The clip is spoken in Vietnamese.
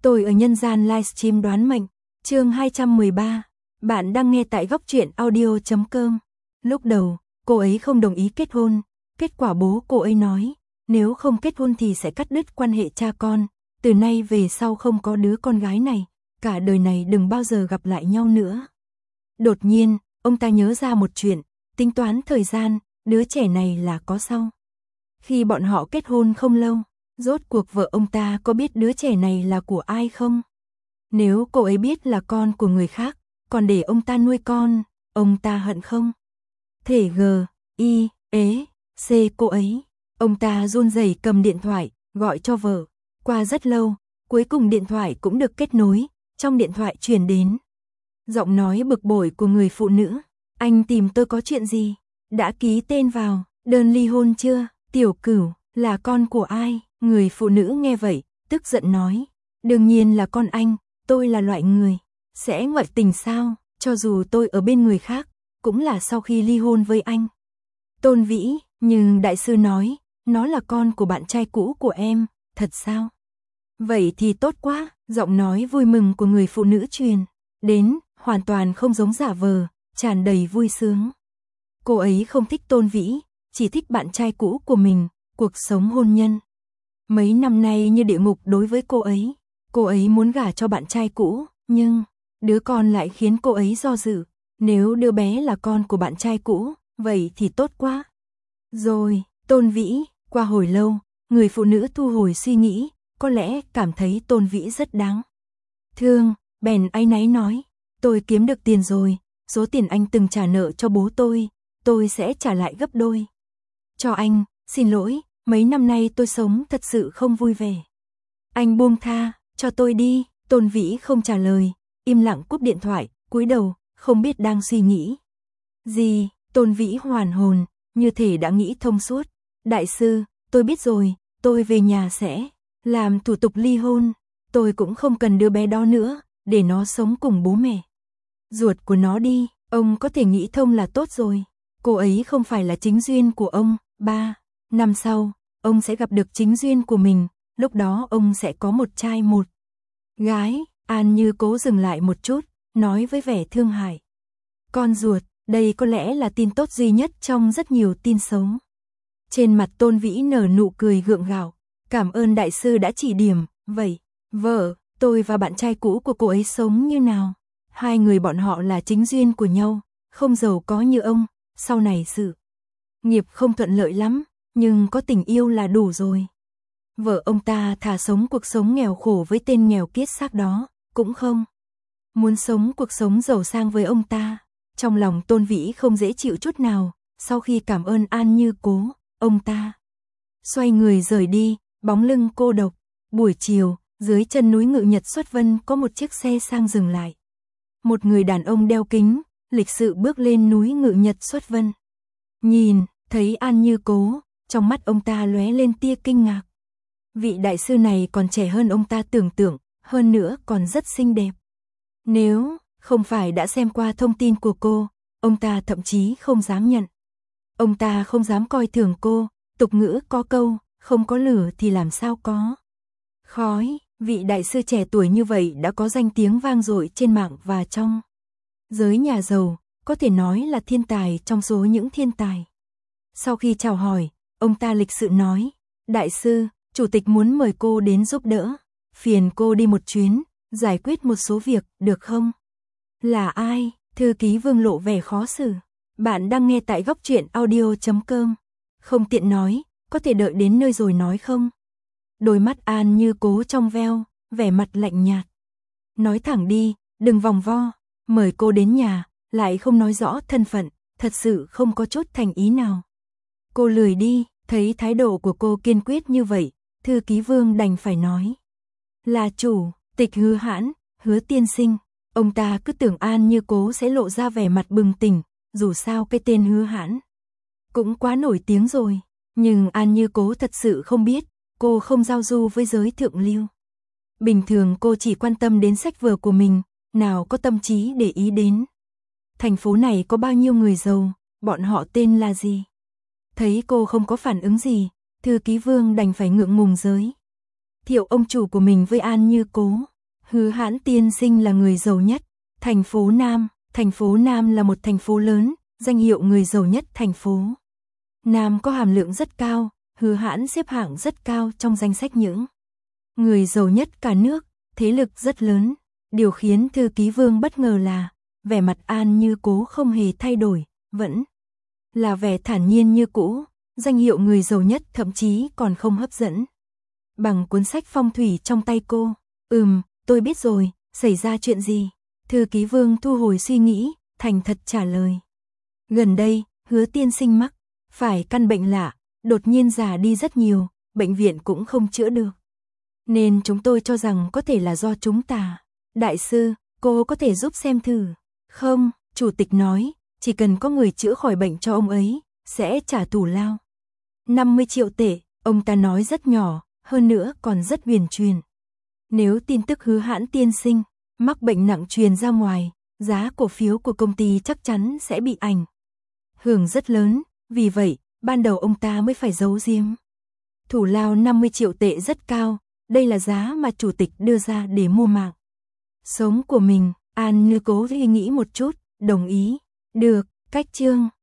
Tôi ở nhân gian livestream đoán mệnh, chương 213. Bạn đang nghe tại góc truyện audio.com. Lúc đầu, cô ấy không đồng ý kết hôn. Kết quả bố cô ấy nói, nếu không kết hôn thì sẽ cắt đứt quan hệ cha con. Từ nay về sau không có đứa con gái này, cả đời này đừng bao giờ gặp lại nhau nữa. Đột nhiên, ông ta nhớ ra một chuyện, tính toán thời gian, đứa trẻ này là có sau. Khi bọn họ kết hôn không lâu, rốt cuộc vợ ông ta có biết đứa trẻ này là của ai không? Nếu cô ấy biết là con của người khác, còn để ông ta nuôi con, ông ta hận không? Thể C cô ấy. Ông ta run rẩy cầm điện thoại, gọi cho vợ. Qua rất lâu, cuối cùng điện thoại cũng được kết nối, trong điện thoại truyền đến giọng nói bực bội của người phụ nữ. Anh tìm tôi có chuyện gì? Đã ký tên vào đơn ly hôn chưa? Tiểu Cửu, là con của ai? Người phụ nữ nghe vậy, tức giận nói. Đương nhiên là con anh, tôi là loại người sẽ ngoại tình sao? Cho dù tôi ở bên người khác, cũng là sau khi ly hôn với anh. Tôn Vĩ, nhưng đại sư nói, nó là con của bạn trai cũ của em, thật sao? Vậy thì tốt quá, giọng nói vui mừng của người phụ nữ truyền đến, hoàn toàn không giống giả vờ, tràn đầy vui sướng. Cô ấy không thích Tôn Vĩ, chỉ thích bạn trai cũ của mình, cuộc sống hôn nhân. Mấy năm nay như địa ngục đối với cô ấy muốn gả cho bạn trai cũ, nhưng đứa con lại khiến cô ấy do dự. Nếu đứa bé là con của bạn trai cũ, vậy thì tốt quá. Rồi, Tôn Vĩ, qua hồi lâu, người phụ nữ thu hồi suy nghĩ, có lẽ cảm thấy Tôn Vĩ rất đáng thương, bèn áy náy nói, tôi kiếm được tiền rồi, số tiền anh từng trả nợ cho bố tôi sẽ trả lại gấp đôi. Cho anh, xin lỗi, mấy năm nay tôi sống thật sự không vui vẻ. Anh buông tha, cho tôi đi. Tôn Vĩ không trả lời, im lặng cúp điện thoại, cúi đầu, không biết đang suy nghĩ gì. Tôn Vĩ hoàn hồn, như thể đã nghĩ thông suốt. Đại sư, tôi biết rồi, tôi về nhà sẽ làm thủ tục ly hôn. Tôi cũng không cần đứa bé đó nữa, để nó sống cùng bố mẹ ruột của nó đi. Ông có thể nghĩ thông là tốt rồi. Cô ấy không phải là chính duyên của ông. 3 năm sau, ông sẽ gặp được chính duyên của mình. Lúc đó ông sẽ có một trai một gái. An Như Cố dừng lại một chút, nói với vẻ thương hại. Con ruột, đây có lẽ là tin tốt duy nhất trong rất nhiều tin xấu. Trên mặt Tôn Vĩ nở nụ cười gượng gạo. Cảm ơn đại sư đã chỉ điểm. Vậy, vợ, tôi và bạn trai cũ của cô ấy sống như nào? Hai người bọn họ là chính duyên của nhau, không giàu có như ông. Sau này sự nghiệp không thuận lợi lắm, nhưng có tình yêu là đủ rồi. Vợ ông ta thà sống cuộc sống nghèo khổ với tên nghèo kiết xác đó, cũng không muốn sống cuộc sống giàu sang với ông ta. Trong lòng Tôn Vĩ không dễ chịu chút nào. Sau khi cảm ơn An Như Cố, ông ta xoay người rời đi, bóng lưng cô độc. Buổi chiều, dưới chân núi Ngự Nhật Xuất Vân có một chiếc xe sang dừng lại. Một người đàn ông đeo kính, lịch sự bước lên núi Ngự Nhật Xuất Vân. Nhìn, thấy An Như Cố, trong mắt ông ta lóe lên tia kinh ngạc. Vị đại sư này còn trẻ hơn ông ta tưởng tượng, hơn nữa còn rất xinh đẹp. Nếu không phải đã xem qua thông tin của cô, ông ta thậm chí không dám nhận. Ông ta không dám coi thường cô, tục ngữ có câu, không có lửa thì làm sao có khói. Vị đại sư trẻ tuổi như vậy đã có danh tiếng vang dội trên mạng và trong giới nhà giàu, có thể nói là thiên tài trong số những thiên tài. Sau khi chào hỏi, ông ta lịch sự nói, đại sư, chủ tịch muốn mời cô đến giúp đỡ, phiền cô đi một chuyến, giải quyết một số việc, được không? Là ai? Thư ký Vương lộ vẻ khó xử. Bạn đang nghe tại góc truyện audio.com. Không tiện nói, có thể đợi đến nơi rồi nói không? Đôi mắt An Như Cố trong veo, vẻ mặt lạnh nhạt. Nói thẳng đi, đừng vòng vo, mời cô đến nhà, lại không nói rõ thân phận, thật sự không có chút thành ý nào. Cô lười đi, thấy thái độ của cô kiên quyết như vậy, thư ký Vương đành phải nói. Là chủ tịch Hứa Hãn, Hứa tiên sinh. Ông ta cứ tưởng An Như Cố sẽ lộ ra vẻ mặt bừng tỉnh, dù sao cái tên Hứa Hãn cũng quá nổi tiếng rồi. Nhưng An Như Cố thật sự không biết, cô không giao du với giới thượng lưu. Bình thường cô chỉ quan tâm đến sách vở của mình, nào có tâm trí để ý đến thành phố này có bao nhiêu người giàu, bọn họ tên là gì. Thấy cô không có phản ứng gì, thư ký Vương đành phải ngượng ngùng giới thiệu ông chủ của mình với An Như Cố. Hứa Hãn tiên sinh là người giàu nhất thành phố Nam. Thành phố Nam là một thành phố lớn, danh hiệu người giàu nhất thành phố Nam có hàm lượng rất cao. Hứa Hãn xếp hạng rất cao trong danh sách những người giàu nhất cả nước, thế lực rất lớn. Điều khiến thư ký Vương bất ngờ là vẻ mặt An Như Cố không hề thay đổi, vẫn là vẻ thản nhiên như cũ. Danh hiệu người giàu nhất thậm chí còn không hấp dẫn bằng cuốn sách phong thủy trong tay cô. Tôi biết rồi, xảy ra chuyện gì? Thư ký Vương thu hồi suy nghĩ, thành thật trả lời. Gần đây, Hứa tiên sinh mắc phải căn bệnh lạ, đột nhiên già đi rất nhiều, bệnh viện cũng không chữa được. Nên chúng tôi cho rằng có thể là do chúng ta. Đại sư, cô có thể giúp xem thử. Không, chủ tịch nói, chỉ cần có người chữa khỏi bệnh cho ông ấy, sẽ trả thù lao 50 triệu tệ, ông ta nói rất nhỏ, hơn nữa còn rất huyền truyền. Nếu tin tức Hứa Hãn tiên sinh mắc bệnh nặng truyền ra ngoài, giá cổ phiếu của công ty chắc chắn sẽ bị ảnh hưởng rất lớn, vì vậy, ban đầu ông ta mới phải giấu giếm. Thủ lao 50 triệu tệ rất cao, đây là giá mà chủ tịch đưa ra để mua mạng sống của mình. An Như Cố suy nghĩ một chút, đồng ý. Được, cách chương